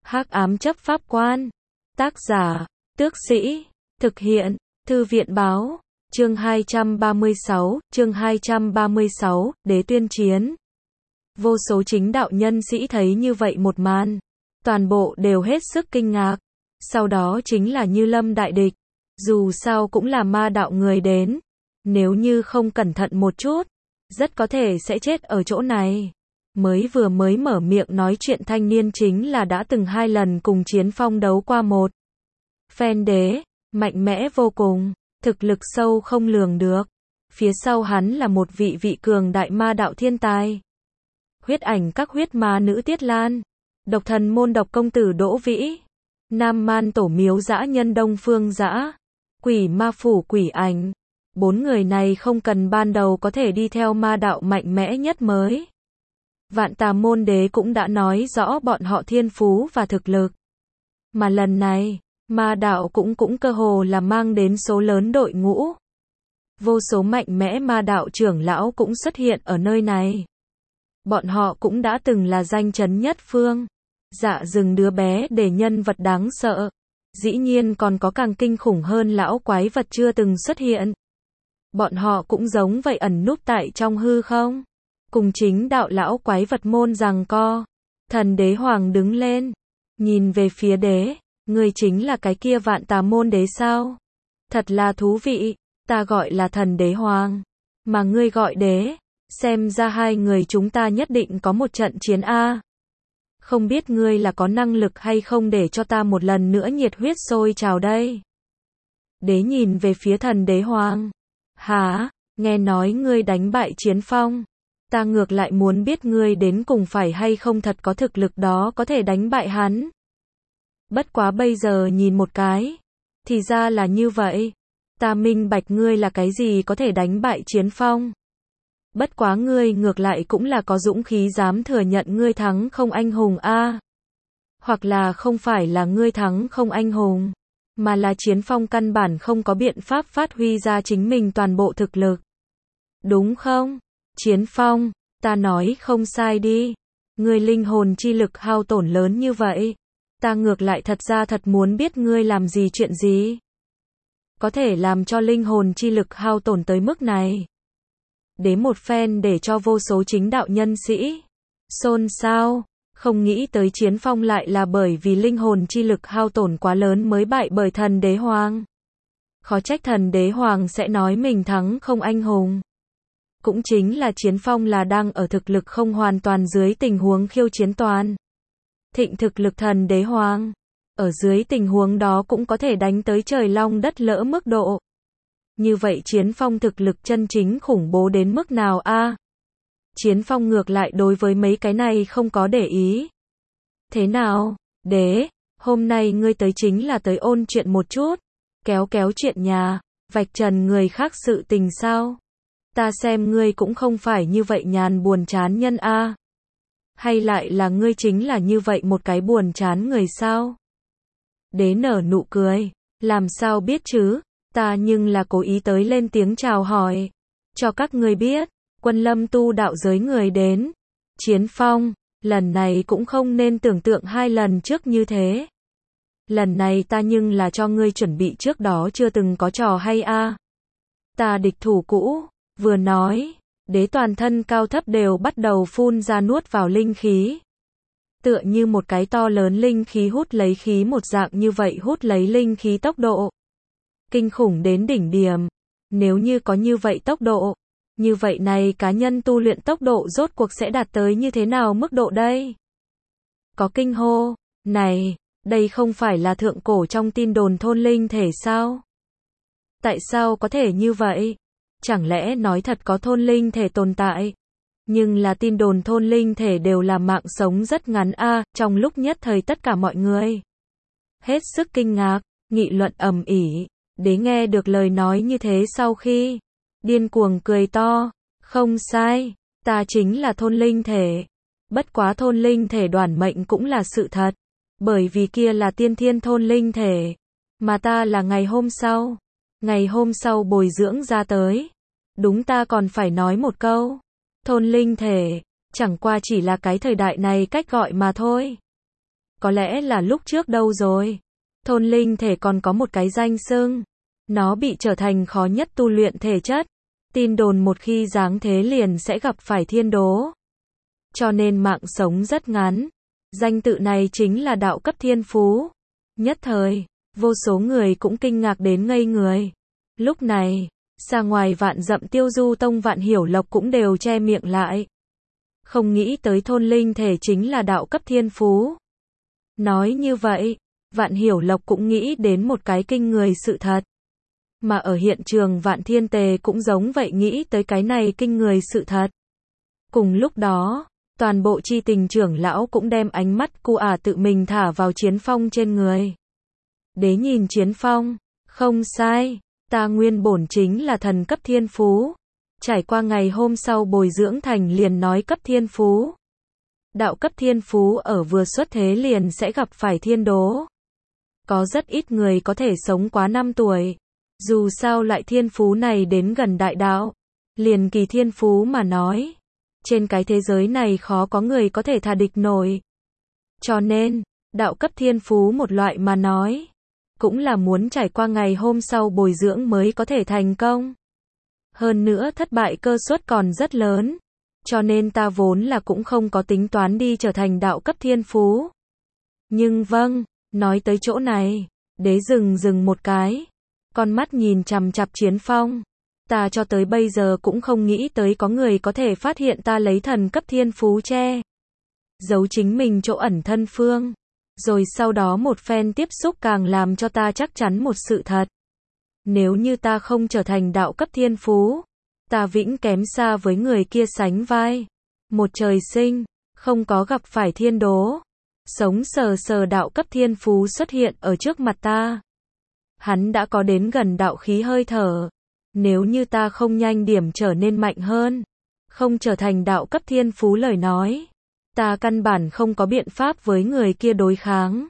Hắc ám chấp pháp quan. Tác giả, Tước Sĩ. Thực hiện, Thư viện báo. Chương 236, Đế tuyên chiến. Vô số chính đạo nhân sĩ thấy như vậy một màn, toàn bộ đều hết sức kinh ngạc. Sau đó chính là Như Lâm đại địch. Dù sao cũng là ma đạo người đến, nếu như không cẩn thận một chút, rất có thể sẽ chết ở chỗ này. Mới mở miệng nói chuyện thanh niên chính là đã từng 2 lần cùng Chiến Phong đấu qua một phen đế, mạnh mẽ vô cùng, thực lực sâu không lường được. Phía sau hắn là một vị cường đại ma đạo thiên tài. Huyết ảnh các huyết ma nữ Tiết Lan, độc thần môn độc công tử Đỗ Vĩ, Nam Man tổ miếu dã nhân Đông Phương Dã, quỷ ma phủ quỷ ảnh. 4 người này không cần ban đầu có thể đi theo ma đạo mạnh mẽ nhất mới. Vạn Tà môn đế cũng đã nói rõ bọn họ thiên phú và thực lực. Mà lần này, ma đạo cũng cơ hồ là mang đến số lớn đội ngũ. Vô số mạnh mẽ ma đạo trưởng lão cũng xuất hiện ở nơi này. Bọn họ cũng đã từng là danh chấn nhất phương. Dạ rừng đứa bé để nhân vật đáng sợ. Dĩ nhiên còn có càng kinh khủng hơn lão quái vật chưa từng xuất hiện. Bọn họ cũng giống vậy ẩn núp tại trong hư không. Cùng chính đạo lão quái vật môn giằng co. Thần đế hoàng đứng lên. Nhìn về phía đế. Ngươi chính là cái kia Vạn Tà môn đế sao? Thật là thú vị. Ta gọi là thần đế hoàng. Mà ngươi gọi đế. Xem ra hai người chúng ta nhất định có một trận chiến A. Không biết ngươi là có năng lực hay không để cho ta một lần nữa nhiệt huyết sôi trào đây. Đế nhìn về phía thần đế hoàng. Hả? Nghe nói ngươi đánh bại Chiến Phong. Ta ngược lại muốn biết ngươi đến cùng phải hay không thật có thực lực đó có thể đánh bại hắn. Bất quá bây giờ nhìn một cái. Thì ra là như vậy. Ta minh bạch ngươi là cái gì có thể đánh bại Chiến Phong. Bất quá ngươi ngược lại cũng là có dũng khí dám thừa nhận ngươi thắng không anh hùng a. Hoặc là không phải là ngươi thắng không anh hùng, mà là Chiến Phong căn bản không có biện pháp phát huy ra chính mình toàn bộ thực lực. Đúng không? Chiến Phong, ta nói không sai đi. Ngươi linh hồn chi lực hao tổn lớn như vậy. Ta ngược lại thật ra thật muốn biết ngươi làm gì chuyện gì. Có thể làm cho linh hồn chi lực hao tổn tới mức này. Đế một phen để cho vô số chính đạo nhân sĩ xôn xao, không nghĩ tới Chiến Phong lại là bởi vì linh hồn chi lực hao tổn quá lớn mới bại bởi thần đế hoàng. Khó trách thần đế hoàng sẽ nói mình thắng không anh hùng. Cũng chính là Chiến Phong là đang ở thực lực không hoàn toàn dưới tình huống khiêu chiến toàn thịnh thực lực thần đế hoàng. Ở dưới tình huống đó cũng có thể đánh tới trời long đất lỡ mức độ. Như vậy Chiến Phong thực lực chân chính khủng bố đến mức nào a? Chiến Phong ngược lại đối với mấy cái này không có để ý. Thế nào, đế, hôm nay ngươi tới chính là tới ôn chuyện một chút, kéo chuyện nhà, vạch trần người khác sự tình sao? Ta xem ngươi cũng không phải như vậy nhàn buồn chán nhân a. Hay lại là ngươi chính là như vậy một cái buồn chán người sao? Đế nở nụ cười, làm sao biết chứ? Ta nhưng là cố ý tới lên tiếng chào hỏi. Cho các ngươi biết, Quân Lâm tu đạo giới người đến. Chiến Phong, lần này cũng không nên tưởng tượng 2 lần trước như thế. Lần này ta nhưng là cho ngươi chuẩn bị trước đó chưa từng có trò hay a. Ta địch thủ cũ, vừa nói, đế toàn thân cao thấp đều bắt đầu phun ra nuốt vào linh khí. Tựa như một cái to lớn linh khí hút lấy khí một dạng như vậy hút lấy linh khí tốc độ. Kinh khủng đến đỉnh điểm. Nếu như có như vậy tốc độ, như vậy này cá nhân tu luyện tốc độ rốt cuộc sẽ đạt tới như thế nào mức độ đây? Có kinh hô, này, đây không phải là thượng cổ trong tin đồn thôn linh thể sao? Tại sao có thể như vậy? Chẳng lẽ nói thật có thôn linh thể tồn tại? Nhưng là tin đồn thôn linh thể đều là mạng sống rất ngắn a. Trong lúc nhất thời tất cả mọi người hết sức kinh ngạc, nghị luận ầm ĩ. Đế nghe được lời nói như thế sau khi điên cuồng cười to, không sai, ta chính là thôn linh thể. Bất quá thôn linh thể đoản mệnh cũng là sự thật, bởi vì kia là tiên thiên thôn linh thể, mà ta là ngày hôm sau bồi dưỡng ra tới. Đúng, ta còn phải nói một câu, thôn linh thể, chẳng qua chỉ là cái thời đại này cách gọi mà thôi. Có lẽ là lúc trước đâu rồi. Thôn linh thể còn có một cái danh xưng. Nó bị trở thành khó nhất tu luyện thể chất. Tin đồn một khi giáng thế liền sẽ gặp phải thiên đố. Cho nên mạng sống rất ngắn. Danh tự này chính là đạo cấp thiên phú. Nhất thời, vô số người cũng kinh ngạc đến ngây người. Lúc này, xa ngoài Vạn Dặm Tiêu Du Tông Vạn Hiểu Lộc cũng đều che miệng lại. Không nghĩ tới thôn linh thể chính là đạo cấp thiên phú. Nói như vậy, Vạn Hiểu Lộc cũng nghĩ đến một cái kinh người sự thật. Mà ở hiện trường Vạn Thiên Tề cũng giống vậy nghĩ tới cái này kinh người sự thật. Cùng lúc đó, toàn bộ chi tình trưởng lão cũng đem ánh mắt cu tự mình thả vào Chiến Phong trên người. Đế nhìn Chiến Phong, không sai, ta nguyên bổn chính là thần cấp thiên phú. Trải qua ngày hôm sau bồi dưỡng thành liền nói cấp thiên phú. Đạo cấp thiên phú ở vừa xuất thế liền sẽ gặp phải thiên đố. Có rất ít người có thể sống quá 5 tuổi. Dù sao lại thiên phú này đến gần đại đạo. Liền kỳ thiên phú mà nói. Trên cái thế giới này khó có người có thể thà địch nổi. Cho nên, đạo cấp thiên phú một loại mà nói. Cũng là muốn trải qua ngày hôm sau bồi dưỡng mới có thể thành công. Hơn nữa thất bại cơ suất còn rất lớn. Cho nên ta vốn là cũng không có tính toán đi trở thành đạo cấp thiên phú. Nhưng vâng, nói tới chỗ này, đế dừng một cái. Con mắt nhìn chằm chằm Chiến Phong. Ta cho tới bây giờ cũng không nghĩ tới có người có thể phát hiện ta lấy thần cấp thiên phú che giấu chính mình chỗ ẩn thân phương. Rồi sau đó một phen tiếp xúc càng làm cho ta chắc chắn một sự thật. Nếu như ta không trở thành đạo cấp thiên phú, ta vĩnh kém xa với người kia sánh vai. Một trời sinh, không có gặp phải thiên đố. Sống sờ sờ đạo cấp thiên phú xuất hiện ở trước mặt ta. Hắn đã có đến gần đạo khí hơi thở. Nếu như ta không nhanh điểm trở nên mạnh hơn, không trở thành đạo cấp thiên phú lời nói, ta căn bản không có biện pháp với người kia đối kháng.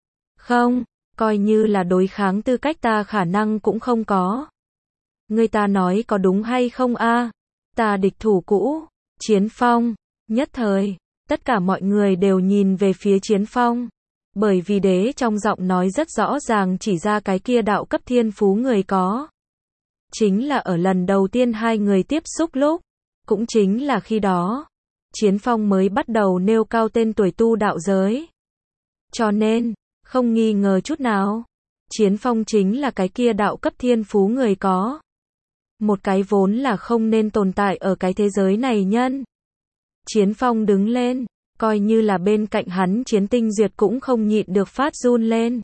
Không, coi như là đối kháng tư cách ta khả năng cũng không có. Người ta nói có đúng hay không a? Ta địch thủ cũ, Chiến Phong. Nhất thời, tất cả mọi người đều nhìn về phía Chiến Phong. Bởi vì đế trong giọng nói rất rõ ràng chỉ ra cái kia đạo cấp thiên phú người có. Chính là ở lần đầu tiên hai người tiếp xúc lúc. Cũng chính là khi đó, Chiến Phong mới bắt đầu nêu cao tên tuổi tu đạo giới. Cho nên, không nghi ngờ chút nào, Chiến Phong chính là cái kia đạo cấp thiên phú người có. Một cái vốn là không nên tồn tại ở cái thế giới này nhân. Chiến Phong đứng lên, coi như là bên cạnh hắn Chiến Tinh Duyệt cũng không nhịn được phát run lên.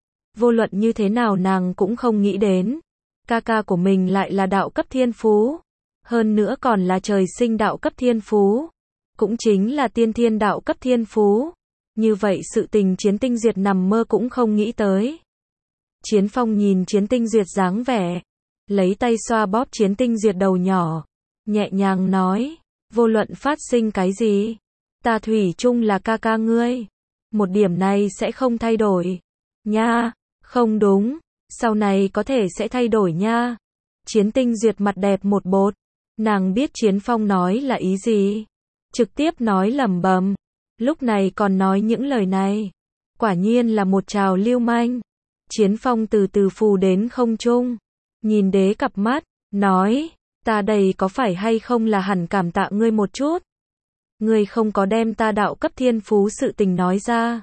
Vô luận như thế nào nàng cũng không nghĩ đến. Ca ca của mình lại là đạo cấp thiên phú. Hơn nữa còn là trời sinh đạo cấp thiên phú. Cũng chính là tiên thiên đạo cấp thiên phú. Như vậy sự tình Chiến Tinh Duyệt nằm mơ cũng không nghĩ tới. Chiến Phong nhìn Chiến Tinh Duyệt dáng vẻ. Lấy tay xoa bóp Chiến Tinh Duyệt đầu nhỏ. Nhẹ nhàng nói. Vô luận phát sinh cái gì. Ta thủy chung là ca ca ngươi. Một điểm này sẽ không thay đổi. Nha, không đúng. Sau này có thể sẽ thay đổi nha. Chiến Tinh Duyệt mặt đẹp một bột. Nàng biết Chiến Phong nói là ý gì. Trực tiếp nói lẩm bẩm. Lúc này còn nói những lời này. Quả nhiên là một trào lưu manh. Chiến Phong từ từ phù đến không trung. Nhìn đế cặp mắt. Nói. Ta đây có phải hay không là hẳn cảm tạ ngươi một chút. Ngươi không có đem ta đạo cấp thiên phú sự tình nói ra.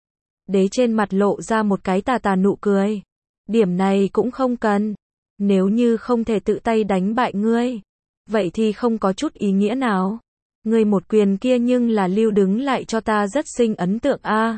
Đế trên mặt lộ ra một cái tà nụ cười. Điểm này cũng không cần. Nếu như không thể tự tay đánh bại ngươi, vậy thì không có chút ý nghĩa nào. Ngươi một quyền kia nhưng là lưu đứng lại cho ta rất sinh ấn tượng a.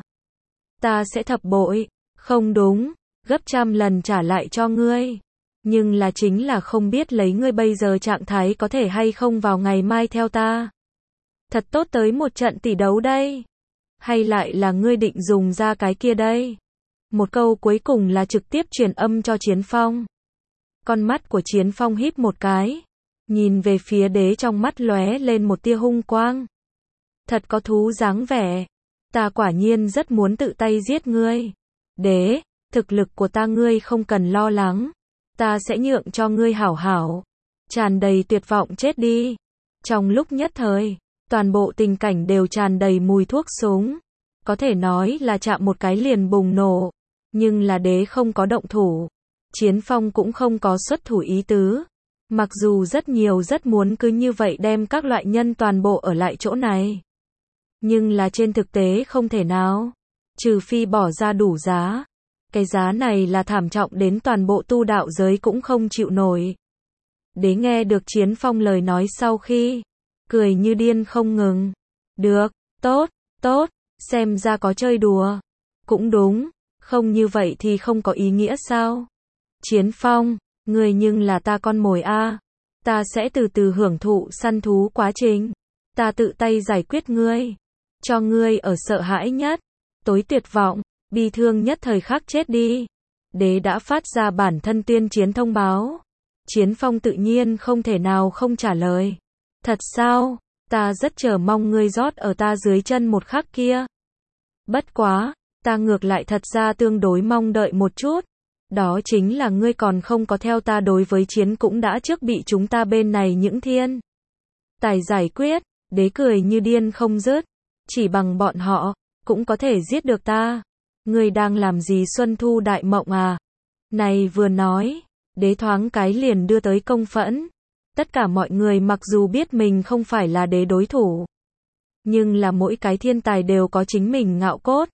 Ta sẽ thập bội, không đúng, gấp trăm lần trả lại cho ngươi. Nhưng là chính là không biết lấy ngươi bây giờ trạng thái có thể hay không vào ngày mai theo ta. Thật tốt tới một trận tỷ đấu đây. Hay lại là ngươi định dùng ra cái kia đây. Một câu cuối cùng là trực tiếp truyền âm cho Chiến Phong. Con mắt của Chiến Phong híp một cái. Nhìn về phía đế trong mắt lóe lên một tia hung quang. Thật có thú dáng vẻ. Ta quả nhiên rất muốn tự tay giết ngươi. Đế, thực lực của ta ngươi không cần lo lắng. Ta sẽ nhượng cho ngươi hảo hảo. Tràn đầy tuyệt vọng chết đi. Trong lúc nhất thời, toàn bộ tình cảnh đều tràn đầy mùi thuốc súng. có thể nói là chạm một cái liền bùng nổ, nhưng là đế không có động thủ. Chiến Phong cũng không có xuất thủ ý tứ. Mặc dù rất nhiều rất muốn cứ như vậy đem các loại nhân toàn bộ ở lại chỗ này. Nhưng là trên thực tế không thể nào. Trừ phi bỏ ra đủ giá. Cái giá này là thảm trọng đến toàn bộ tu đạo giới cũng không chịu nổi. Đế nghe được Chiến Phong lời nói sau khi, cười như điên không ngừng. Được, tốt, tốt, xem ra có chơi đùa. Cũng đúng, không như vậy thì không có ý nghĩa sao? Chiến Phong, ngươi nhưng là ta con mồi a, ta sẽ từ từ hưởng thụ săn thú quá trình. Ta tự tay giải quyết ngươi, cho ngươi ở sợ hãi nhất, tối tuyệt vọng, bi thương nhất thời khắc chết đi. Đế đã phát ra bản thân tuyên chiến thông báo. Chiến Phong tự nhiên không thể nào không trả lời. Thật sao? Ta rất chờ mong ngươi rót ở ta dưới chân một khắc kia. Bất quá, ta ngược lại thật ra tương đối mong đợi một chút. Đó chính là ngươi còn không có theo ta đối với chiến cũng đã trước bị chúng ta bên này những thiên tài giải quyết. Đế cười như điên không dứt. Chỉ bằng bọn họ, cũng có thể giết được ta. Ngươi đang làm gì Xuân Thu Đại Mộng à? Này vừa nói, đế thoáng cái liền đưa tới công phẫn. Tất cả mọi người mặc dù biết mình không phải là đế đối thủ, nhưng là mỗi cái thiên tài đều có chính mình ngạo cốt.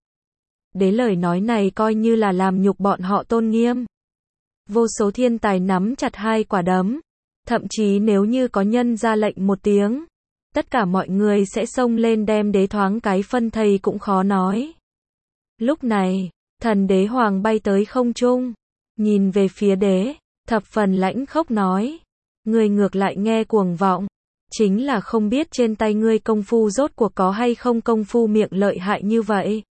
Đế lời nói này coi như là làm nhục bọn họ tôn nghiêm. Vô số thiên tài nắm chặt hai quả đấm. Thậm chí nếu như có nhân ra lệnh một tiếng, tất cả mọi người sẽ xông lên đem đế thoáng cái phân thây cũng khó nói. Lúc này, thần đế hoàng bay tới không trung, nhìn về phía đế, thập phần lãnh khốc nói. Ngươi ngược lại nghe cuồng vọng, chính là không biết trên tay ngươi công phu rốt cuộc có hay không công phu miệng lợi hại như vậy.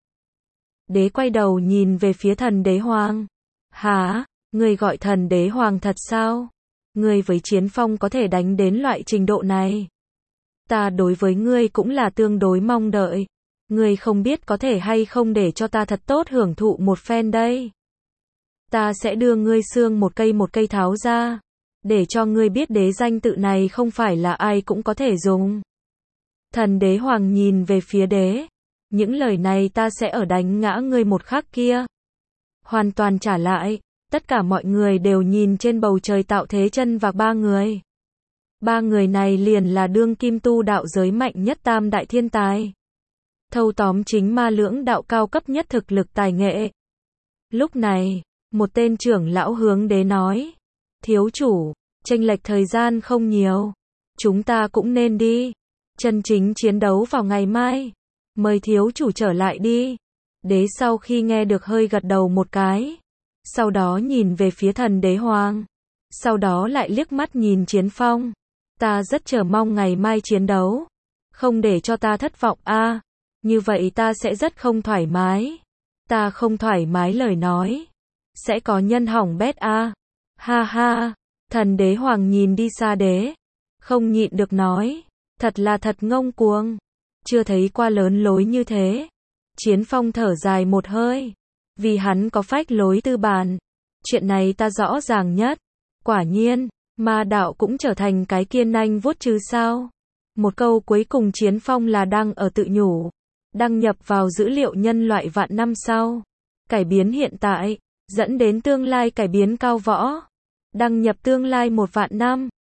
Đế quay đầu nhìn về phía thần đế hoàng. Hả, ngươi gọi thần đế hoàng thật sao? Ngươi với Chiến Phong có thể đánh đến loại trình độ này. Ta đối với ngươi cũng là tương đối mong đợi. Ngươi không biết có thể hay không để cho ta thật tốt hưởng thụ một phen đây. Ta sẽ đưa ngươi xương một cây tháo ra. Để cho ngươi biết đế danh tự này không phải là ai cũng có thể dùng. Thần đế hoàng nhìn về phía đế. Những lời này ta sẽ ở đánh ngã ngươi một khắc kia. Hoàn toàn trả lại. Tất cả mọi người đều nhìn trên bầu trời tạo thế chân vạc ba người. Ba người này liền là đương kim tu đạo giới mạnh nhất tam đại thiên tài. Thâu tóm chính ma lưỡng đạo cao cấp nhất thực lực tài nghệ. Lúc này, một tên trưởng lão hướng đế nói. Thiếu chủ, chênh lệch thời gian không nhiều. Chúng ta cũng nên đi. Chân chính chiến đấu vào ngày mai. Mời thiếu chủ trở lại đi. Đế sau khi nghe được hơi gật đầu một cái. Sau đó nhìn về phía thần đế hoàng. Sau đó lại liếc mắt nhìn Chiến Phong. Ta rất chờ mong ngày mai chiến đấu. Không để cho ta thất vọng a. Như vậy ta sẽ rất không thoải mái. Ta không thoải mái lời nói. Sẽ có nhân hỏng bét a. Ha ha. Thần đế hoàng nhìn đi xa đế. Không nhịn được nói. Thật là thật ngông cuồng. Chưa thấy qua lớn lối như thế. Chiến Phong thở dài một hơi. Vì hắn có phách lối tư bản. Chuyện này ta rõ ràng nhất. Quả nhiên, ma đạo cũng trở thành cái kiên nanh vuốt chứ sao. Một câu cuối cùng Chiến Phong là đang ở tự nhủ. Đăng nhập vào dữ liệu nhân loại vạn năm sau. Cải biến hiện tại, dẫn đến tương lai cải biến cao võ. Đăng nhập tương lai 1 vạn năm.